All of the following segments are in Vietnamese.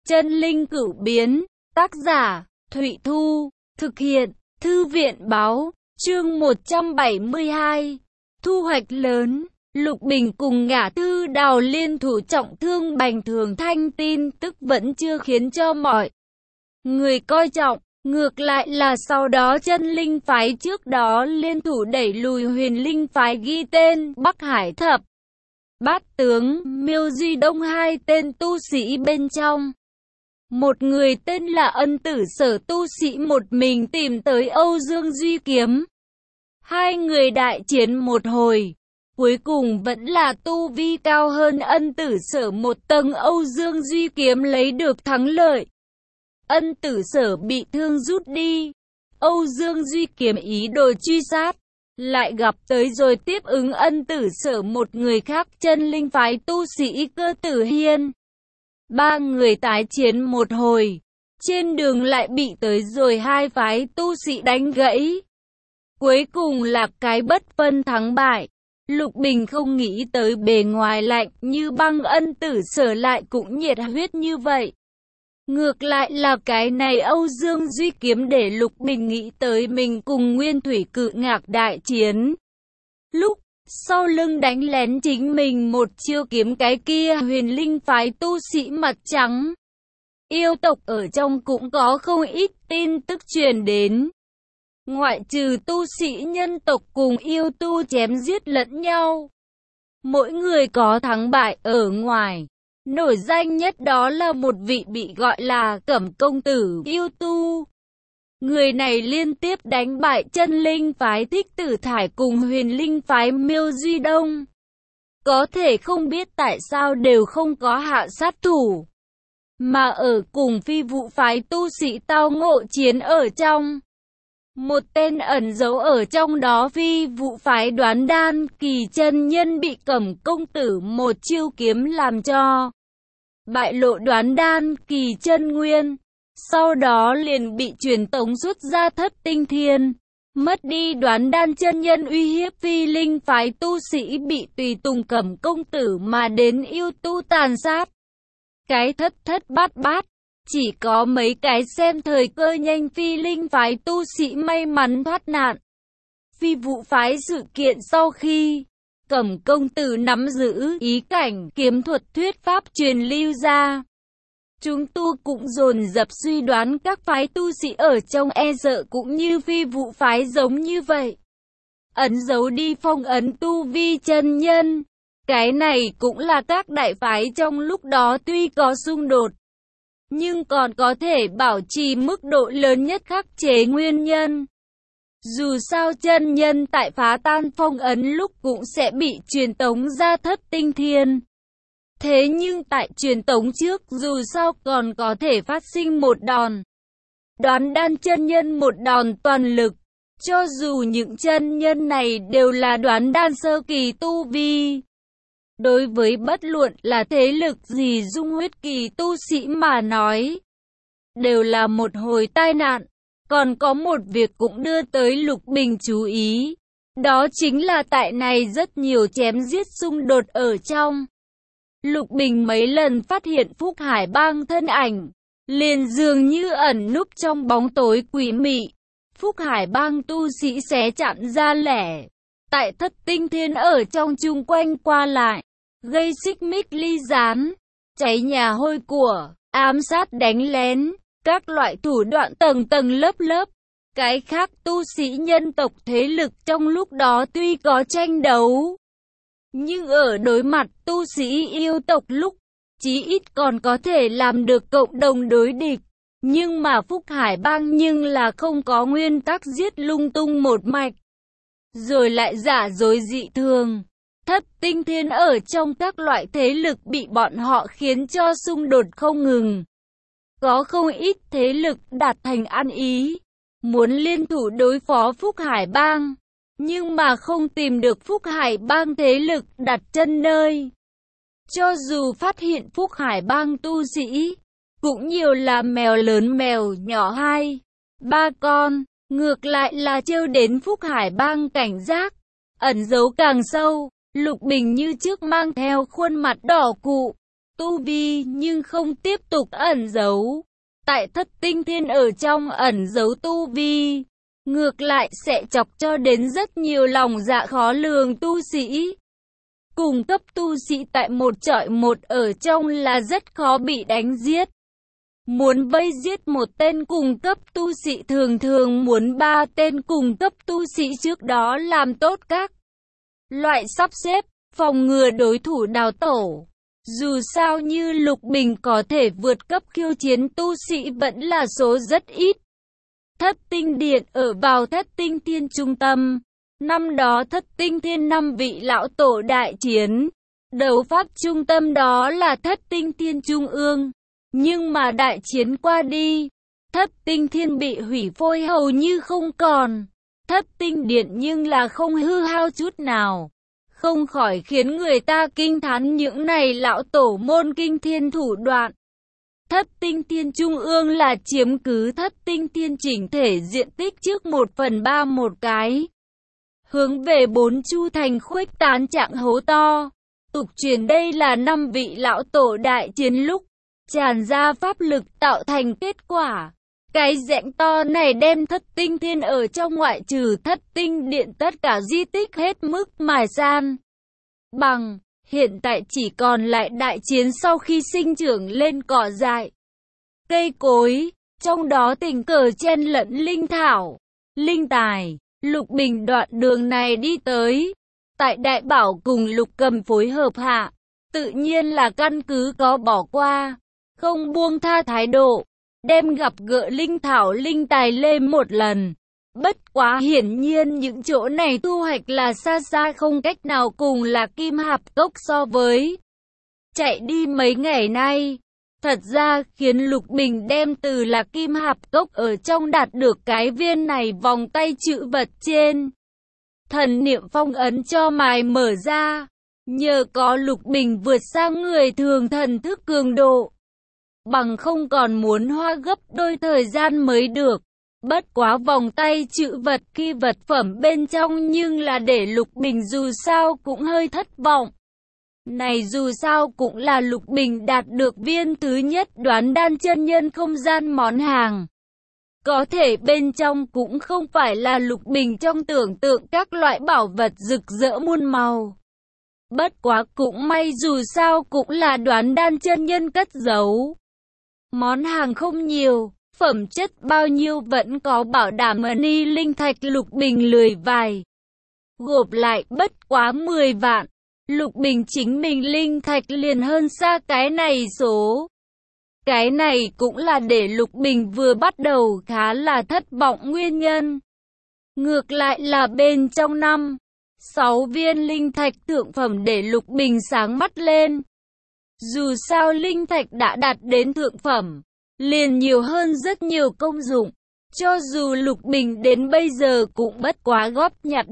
Chân linh cửu biến, tác giả, Thụy Thu, thực hiện, Thư viện báo, chương 172. Thu hoạch lớn, Lục Bình cùng Ngả Tư Đào liên thủ trọng thương Bành Thường Thanh, tin tức vẫn chưa khiến cho mọi người coi trọng. Ngược lại là sau đó chân linh phái trước đó liên thủ đẩy lùi huyền linh phái ghi tên Bắc Hải Thập Bát Tướng, Miêu Duy Đông, hai tên tu sĩ bên trong. Một người tên là Ân Tử Sở, tu sĩ một mình tìm tới Âu Dương Duy Kiếm. Hai người đại chiến một hồi, cuối cùng vẫn là tu vi cao hơn Ân Tử Sở một tầng Âu Dương Duy Kiếm lấy được thắng lợi. Ân Tử Sở bị thương rút đi, Âu Dương Duy Kiếm ý đồ truy sát, lại gặp tới rồi tiếp ứng Ân Tử Sở một người khác chân linh phái tu sĩ Cơ Tử Hiên. Ba người tái chiến một hồi, trên đường lại bị tới rồi hai phái tu sĩ đánh gãy. Cuối cùng là cái bất phân thắng bại. Lục Bình không nghĩ tới bề ngoài lạnh như băng Ân Tử Sở lại cũng nhiệt huyết như vậy. Ngược lại là cái này Âu Dương Duy Kiếm để Lục Bình nghĩ tới mình cùng Nguyên Thủy Cự Ngạc đại chiến. Lúc sau lưng đánh lén chính mình một chiêu kiếm cái kia huyền linh phái tu sĩ mặt trắng. Yêu tộc ở trong cũng có không ít tin tức truyền đến. Ngoại trừ tu sĩ nhân tộc cùng yêu tu chém giết lẫn nhau, mỗi người có thắng bại ở ngoài. Nổi danh nhất đó là một vị bị gọi là Cẩm Công Tử yêu tu. Người này liên tiếp đánh bại chân linh phái Thích Tử Thải cùng huyền linh phái Miêu Duy Đông. Có thể không biết tại sao đều không có hạ sát thủ, mà ở cùng Phi Vụ phái tu sĩ tao ngộ chiến ở trong. Một tên ẩn giấu ở trong đó Phi Vụ phái Đoán Đan Kỳ chân nhân bị Cẩm Công Tử một chiêu kiếm làm cho bại lộ Đoán Đan Kỳ chân nguyên. Sau đó liền bị truyền tống xuất ra Thất Tinh Thiên. Mất đi Đoán Đan chân nhân uy hiếp Phi linh phái tu sĩ bị tùy tùng Cẩm Công Tử mà đến yêu tu tàn sát. Cái thất thất bát bát, chỉ có mấy cái xem thời cơ nhanh Phi linh phái tu sĩ may mắn thoát nạn. Phi Vụ phái sự kiện sau khi Cẩm Công Tử nắm giữ ý cảnh kiếm thuật thuyết pháp truyền lưu ra, chúng tu cũng dồn dập suy đoán các phái tu sĩ ở trong e sợ cũng như Phi Vụ phái giống như vậy. Ấn giấu đi phong ấn tu vi chân nhân. Cái này cũng là các đại phái trong lúc đó tuy có xung đột, nhưng còn có thể bảo trì mức độ lớn nhất khắc chế nguyên nhân. Dù sao chân nhân tại phá tan phong ấn lúc cũng sẽ bị truyền tống ra Thất Tinh Thiên. Thế nhưng tại truyền tống trước dù sao còn có thể phát sinh một đòn. Đoán Đan chân nhân một đòn toàn lực. Cho dù những chân nhân này đều là Đoán Đan sơ kỳ tu vi, đối với bất luận là thế lực gì dung huyết kỳ tu sĩ mà nói, đều là một hồi tai nạn. Còn có một việc cũng đưa tới Lục Bình chú ý. Đó chính là tại này rất nhiều chém giết xung đột ở trong. Lục Bình mấy lần phát hiện Phúc Hải Bang thân ảnh, liền dường như ẩn núp trong bóng tối quỷ mị. Phúc Hải Bang tu sĩ xé chặn ra lẻ, tại Thất Tinh Thiên ở trong chung quanh qua lại, gây xích mích ly gián, cháy nhà hôi của, ám sát đánh lén, các loại thủ đoạn tầng tầng lớp lớp. Cái khác tu sĩ nhân tộc thế lực trong lúc đó tuy có tranh đấu, nhưng ở đối mặt tu sĩ yêu tộc lúc, chí ít còn có thể làm được cộng đồng đối địch. Nhưng mà Phúc Hải Bang nhưng là không có nguyên tắc giết lung tung một mạch, rồi lại giả dối dị thường. Thất Tinh Thiên ở trong các loại thế lực bị bọn họ khiến cho xung đột không ngừng. Có không ít thế lực đạt thành ăn ý, muốn liên thủ đối phó Phúc Hải Bang, nhưng mà không tìm được Phúc Hải Bang thế lực đặt chân nơi. Cho dù phát hiện Phúc Hải Bang tu sĩ, cũng nhiều là mèo lớn mèo nhỏ 2-3 con, ngược lại là trêu đến Phúc Hải Bang cảnh giác, ẩn giấu càng sâu. Lục Bình như trước mang theo khuôn mặt đỏ cụ, tu vi nhưng không tiếp tục ẩn giấu. Tại Thất Tinh Thiên ở trong ẩn giấu tu vi, ngược lại sẽ chọc cho đến rất nhiều lòng dạ khó lường tu sĩ. Cùng cấp tu sĩ tại một chọi một ở trong là rất khó bị đánh giết. Muốn vây giết một tên cùng cấp tu sĩ thường thường muốn 3 tên cùng cấp tu sĩ trước đó làm tốt các loại sắp xếp, phòng ngừa đối thủ đào tổ. Dù sao như Lục Bình có thể vượt cấp khiêu chiến tu sĩ vẫn là số rất ít. Thất Tinh Điện ở vào Thất Tinh Thiên trung tâm. Năm đó Thất Tinh Thiên 5 vị lão tổ đại chiến. Đấu pháp trung tâm đó là Thất Tinh Thiên Trung ương. Nhưng mà đại chiến qua đi, Thất Tinh Thiên bị hủy phôi hầu như không còn. Thất Tinh Điện nhưng là không hư hao chút nào. Không khỏi khiến người ta kinh thán những này lão tổ môn kinh thiên thủ đoạn. Thất Tinh Thiên Trung ương là chiếm cứ Thất Tinh Thiên chỉnh thể diện tích trước 1/3 một cái. Hướng về 4 chu thành khuếch tán trạng hố to. Tục truyền đây là 5 vị lão tổ đại chiến lúc tràn ra pháp lực tạo thành kết quả. Cái rãnh to này đem Thất Tinh Thiên ở trong ngoại trừ Thất Tinh Điện tất cả di tích hết mức mài san bằng. Hiện tại chỉ còn lại đại chiến sau khi sinh trưởng lên cỏ dại, cây cối, trong đó tình cờ chen lẫn linh thảo, linh tài. Lục Bình đoạn đường này đi tới, tại Đại Bảo cùng Lục Cầm phối hợp hạ, tự nhiên là căn cứ có bỏ qua, không buông tha thái độ, đem gặp gỡ linh thảo linh tài lên một lần. Bất quá hiển nhiên những chỗ này thu hoạch là xa xa không cách nào cùng là Kim Hạp Cốc so với. Chạy đi mấy ngày nay, thật ra khiến Lục Bình đem từ là Kim Hạp Cốc ở trong đạt được cái viên này vòng tay chữ vật trên. Thần niệm phong ấn cho mài mở ra, nhờ có Lục Bình vượt sang người thường thần thức cường độ. Bằng không còn muốn hoa gấp đôi thời gian mới được. Bất quá vòng tay chữ vật khi vật phẩm bên trong nhưng là để Lục Bình dù sao cũng hơi thất vọng. Này dù sao cũng là Lục Bình đạt được viên thứ nhất Đoán Đan chân nhân không gian món hàng. Có thể bên trong cũng không phải là Lục Bình trong tưởng tượng các loại bảo vật rực rỡ muôn màu. Bất quá cũng may dù sao cũng là Đoán Đan chân nhân cất giấu. Món hàng không nhiều, phẩm chất bao nhiêu vẫn có bảo đảm ni linh thạch. Lục Bình lười vài gộp lại bất quá 10 vạn. Lục Bình chính mình linh thạch liền hơn xa cái này số. Cái này cũng là để Lục Bình vừa bắt đầu khá là thất vọng nguyên nhân. Ngược lại là bên trong 6 viên linh thạch thượng phẩm để Lục Bình sáng mắt lên. Dù sao linh thạch đã đạt đến thượng phẩm, liền nhiều hơn rất nhiều công dụng. Cho dù Lục Bình đến bây giờ cũng bất quá góp nhặt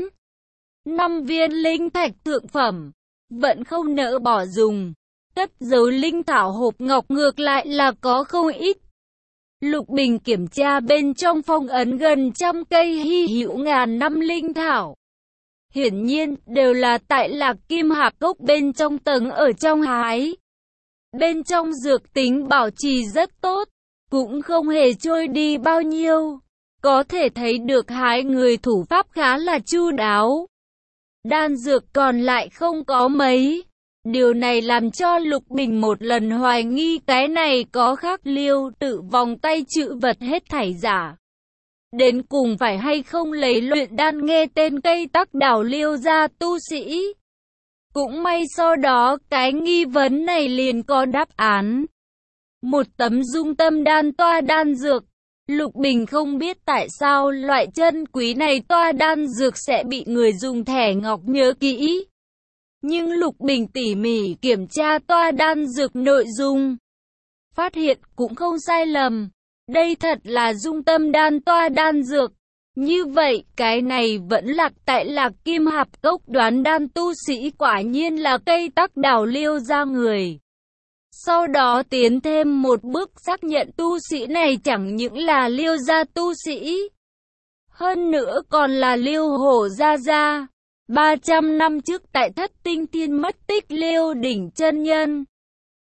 4-5 viên linh thạch thượng phẩm, vẫn không nỡ bỏ dùng. Cất giấu linh thảo hộp ngọc ngược lại là có không ít. Lục Bình kiểm tra bên trong phong ấn gần trăm cây hy hữu ngàn năm linh thảo. Hiển nhiên đều là tại Lạc Kim Hạp Cốc bên trong tầng ở trong hái. Bên trong dược tính bảo trì rất tốt, cũng không hề trôi đi bao nhiêu. Có thể thấy được hái người thủ pháp khá là chu đáo. Đan dược còn lại không có mấy. Điều này làm cho Lục Bình một lần hoài nghi cái này có khác Liêu tự vòng tay chữ vật hết thảy giả. Đến cùng phải hay không lấy luyện đan nghe tên cây tắc đảo Liêu ra tu sĩ. Cũng may sau đó cái nghi vấn này liền có đáp án. Một tấm dung tâm đan toa đan dược. Lục Bình không biết tại sao loại chân quý này toa đan dược sẽ bị người dùng thẻ ngọc nhớ kỹ. Nhưng Lục Bình tỉ mỉ kiểm tra toa đan dược nội dung, phát hiện cũng không sai lầm. Đây thật là dung tâm đan toa đan dược. Như vậy, cái này vẫn lạc tại Lạc Kim Hạp Cốc Đoán Đan tu sĩ quả nhiên là cây tắc đảo Liêu ra người. Sau đó tiến thêm một bước xác nhận tu sĩ này chẳng những là Liêu gia tu sĩ, hơn nữa còn là Liêu Hổ gia gia. 300 năm trước tại Thất Tinh Thiên mất tích Liêu đỉnh chân nhân.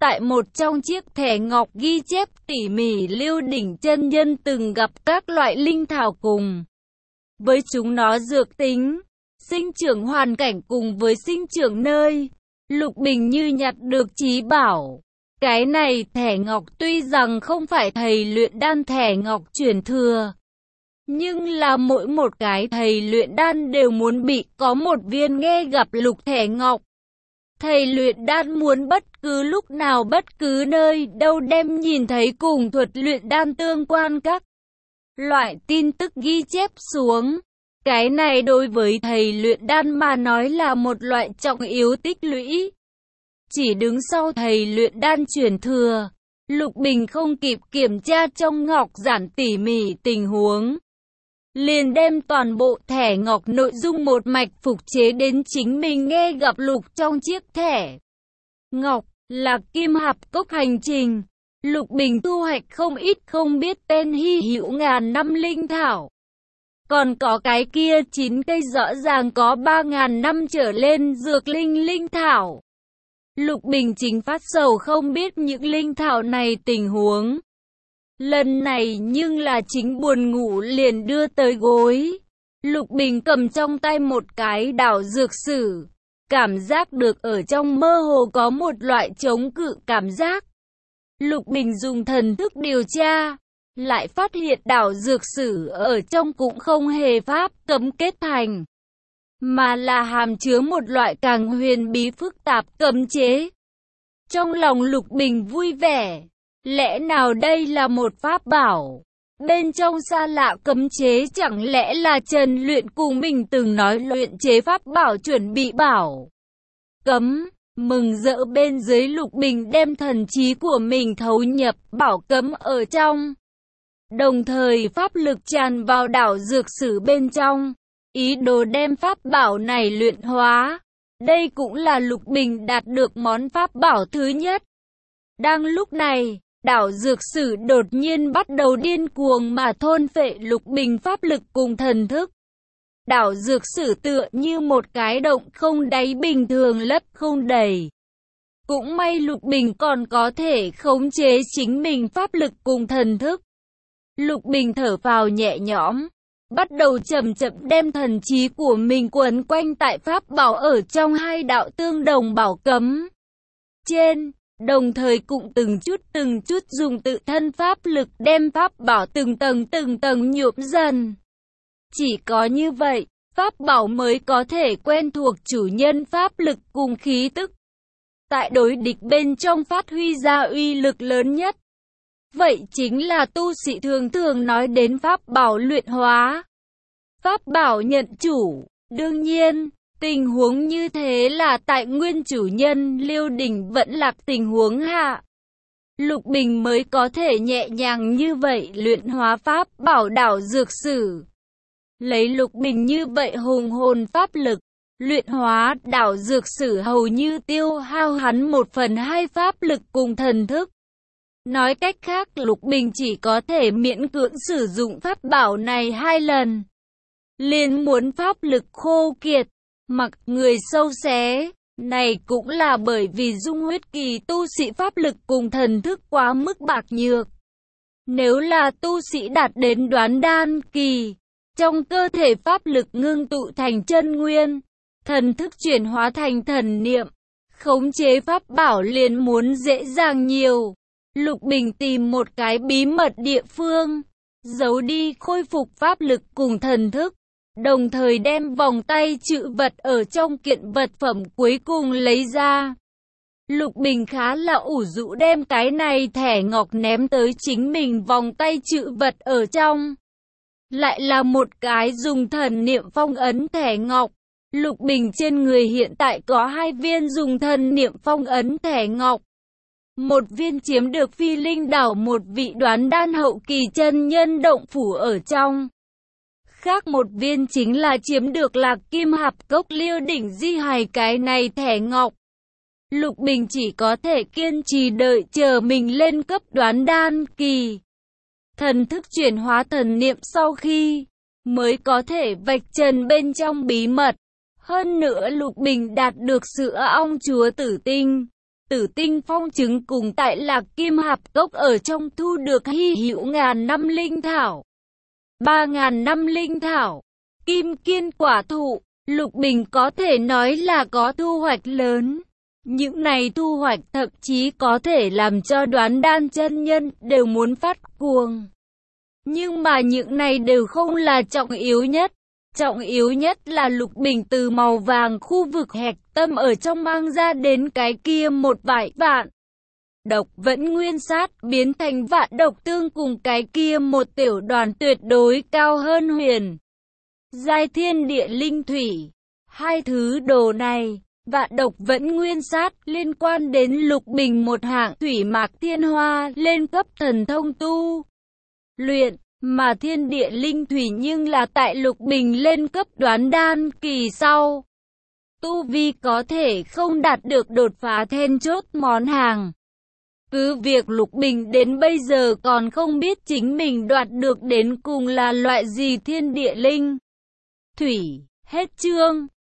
Tại một trong chiếc thẻ ngọc ghi chép tỉ mỉ Liêu Đỉnh chân nhân từng gặp các loại linh thảo cùng với chúng nó dược tính, sinh trưởng hoàn cảnh cùng với sinh trưởng nơi. Lục Bình như nhặt được trí bảo. Cái này thẻ ngọc tuy rằng không phải thầy luyện đan thẻ ngọc truyền thừa, nhưng là mỗi một cái thầy luyện đan đều muốn bị có một viên nghe gặp lục thẻ ngọc. Thầy luyện đan muốn bất cứ lúc nào bất cứ nơi đâu đem nhìn thấy cùng thuật luyện đan tương quan các loại tin tức ghi chép xuống. Cái này đối với thầy luyện đan mà nói là một loại trọng yếu tích lũy. Chỉ đứng sau thầy luyện đan truyền thừa, Lục Bình không kịp kiểm tra trong ngọc giản tỉ mỉ tình huống, liền đem toàn bộ thẻ ngọc nội dung một mạch phục chế đến chính mình nghe gặp lục trong chiếc thẻ ngọc. Là Kim Hạp Cốc hành trình, Lục Bình thu hoạch không ít không biết tên hy hữu ngàn năm linh thảo. Còn có cái kia 9 cây rõ ràng có 3.000 năm trở lên dược linh thảo. Lục Bình chính phát sầu không biết những linh thảo này tình huống. Lần này nhưng là chính buồn ngủ liền đưa tới gối. Lục Bình cầm trong tay một cái đảo dược sử, cảm giác được ở trong mơ hồ có một loại chống cự cảm giác. Lục Bình dùng thần thức điều tra, lại phát hiện đảo dược sử ở trong cũng không hề pháp cấm kết thành, mà là hàm chứa một loại càng huyền bí phức tạp cấm chế. Trong lòng Lục Bình vui vẻ, lẽ nào đây là một pháp bảo? Bên trong xa lạ cấm chế chẳng lẽ là Trần Luyện cùng mình từng nói luyện chế pháp bảo chuẩn bị bảo cấm? Mừng rỡ bên dưới, Lục Bình đem thần trí của mình thấu nhập bảo cấm ở trong, đồng thời pháp lực tràn vào đảo dược sử bên trong, ý đồ đem pháp bảo này luyện hóa. Đây cũng là Lục Bình đạt được món pháp bảo thứ nhất. Đang lúc này, đảo dược sử đột nhiên bắt đầu điên cuồng mà thôn phệ Lục Bình pháp lực cùng thần thức. Đảo dược sử tựa như một cái động không đáy bình thường lấp không đầy. Cũng may Lục Bình còn có thể khống chế chính mình pháp lực cùng thần thức. Lục Bình thở phào nhẹ nhõm, bắt đầu chậm chậm đem thần trí của mình quấn quanh tại pháp bảo ở trong hai đạo tương đồng bảo cấm trên, đồng thời cũng từng chút dùng tự thân pháp lực đem pháp bảo từng tầng nhuộm dần. Chỉ có như vậy, pháp bảo mới có thể quen thuộc chủ nhân pháp lực cùng khí tức, tại đối địch bên trong phát huy ra uy lực lớn nhất. Vậy chính là tu sĩ thường nói đến pháp bảo luyện hóa, pháp bảo nhận chủ. Đương nhiên, tình huống như thế là tại nguyên chủ nhân Liêu Đỉnh vẫn lạc tình huống hạ, Lục Bình mới có thể nhẹ nhàng như vậy luyện hóa pháp bảo đảo dược sử. Lấy Lục Bình như vậy hùng hồn pháp lực, luyện hóa đảo dược sử hầu như tiêu hao hắn 1/2 pháp lực cùng thần thức. Nói cách khác, Lục Bình chỉ có thể miễn cưỡng sử dụng pháp bảo này 2 lần. Liền muốn pháp lực khô kiệt, mặc người sâu xé. Này cũng là bởi vì dung huyết kỳ tu sĩ pháp lực cùng thần thức quá mức bạc nhược. Nếu là tu sĩ đạt đến đoán đan kỳ, trong cơ thể pháp lực ngưng tụ thành chân nguyên, thần thức chuyển hóa thành thần niệm, khống chế pháp bảo liền muốn dễ dàng nhiều. Lục Bình tìm một cái bí mật địa phương, giấu đi khôi phục pháp lực cùng thần thức, đồng thời đem vòng tay trữ vật ở trong kiện vật phẩm cuối cùng lấy ra. Lục Bình khá là ủ rũ đem cái này thẻ ngọc ném tới chính mình vòng tay trữ vật ở trong. Lại là một cái dùng thần niệm phong ấn thẻ ngọc. Lục Bình trên người hiện tại có 2 viên dùng thần niệm phong ấn thẻ ngọc. Một viên chiếm được Phi Linh đảo một vị đoán đan hậu kỳ chân nhân động phủ ở trong. Khác một viên chính là chiếm được Lạc Kim Hạp Cốc Liêu Đỉnh di hài cái này thẻ ngọc. Lục Bình chỉ có thể kiên trì đợi chờ mình lên cấp đoán đan kỳ. Thần thức chuyển hóa thần niệm sau khi, mới có thể vạch trần bên trong bí mật. Hơn nữa Lục Bình đạt được sữa ong chúa tử tinh, Tử tinh phong chứng cùng tại Lạc Kim Hạp Cốc ở trong thu được hy hữu ngàn năm linh thảo. 3.000 năm linh thảo. Kim kiên quả thụ, Lục Bình có thể nói là có thu hoạch lớn. Những này thu hoạch thậm chí có thể làm cho Đoán Đan chân nhân đều muốn phát cuồng. Nhưng mà những này đều không là trọng yếu nhất. Trọng yếu nhất là Lục Bình từ màu vàng khu vực hạch tâm ở trong mang ra đến cái kia một vài vạn. Độc vẫn nguyên sát biến thành vạn độc tương cùng cái kia một tiểu đoàn tuyệt đối cao hơn huyền giai thiên địa linh thủy. Hai thứ đồ này, vạn độc vẫn nguyên sát liên quan đến Lục Bình một hạng thủy mạc thiên hoa lên cấp thần thông tu luyện, mà thiên địa linh thủy nhưng là tại Lục Bình lên cấp Đoán Đan kỳ sau. Tu vi có thể không đạt được đột phá then chốt món hàng. Cứ việc Lục Bình đến bây giờ còn không biết chính mình đoạt được đến cùng là loại gì thiên địa linh thủy. Hết chương.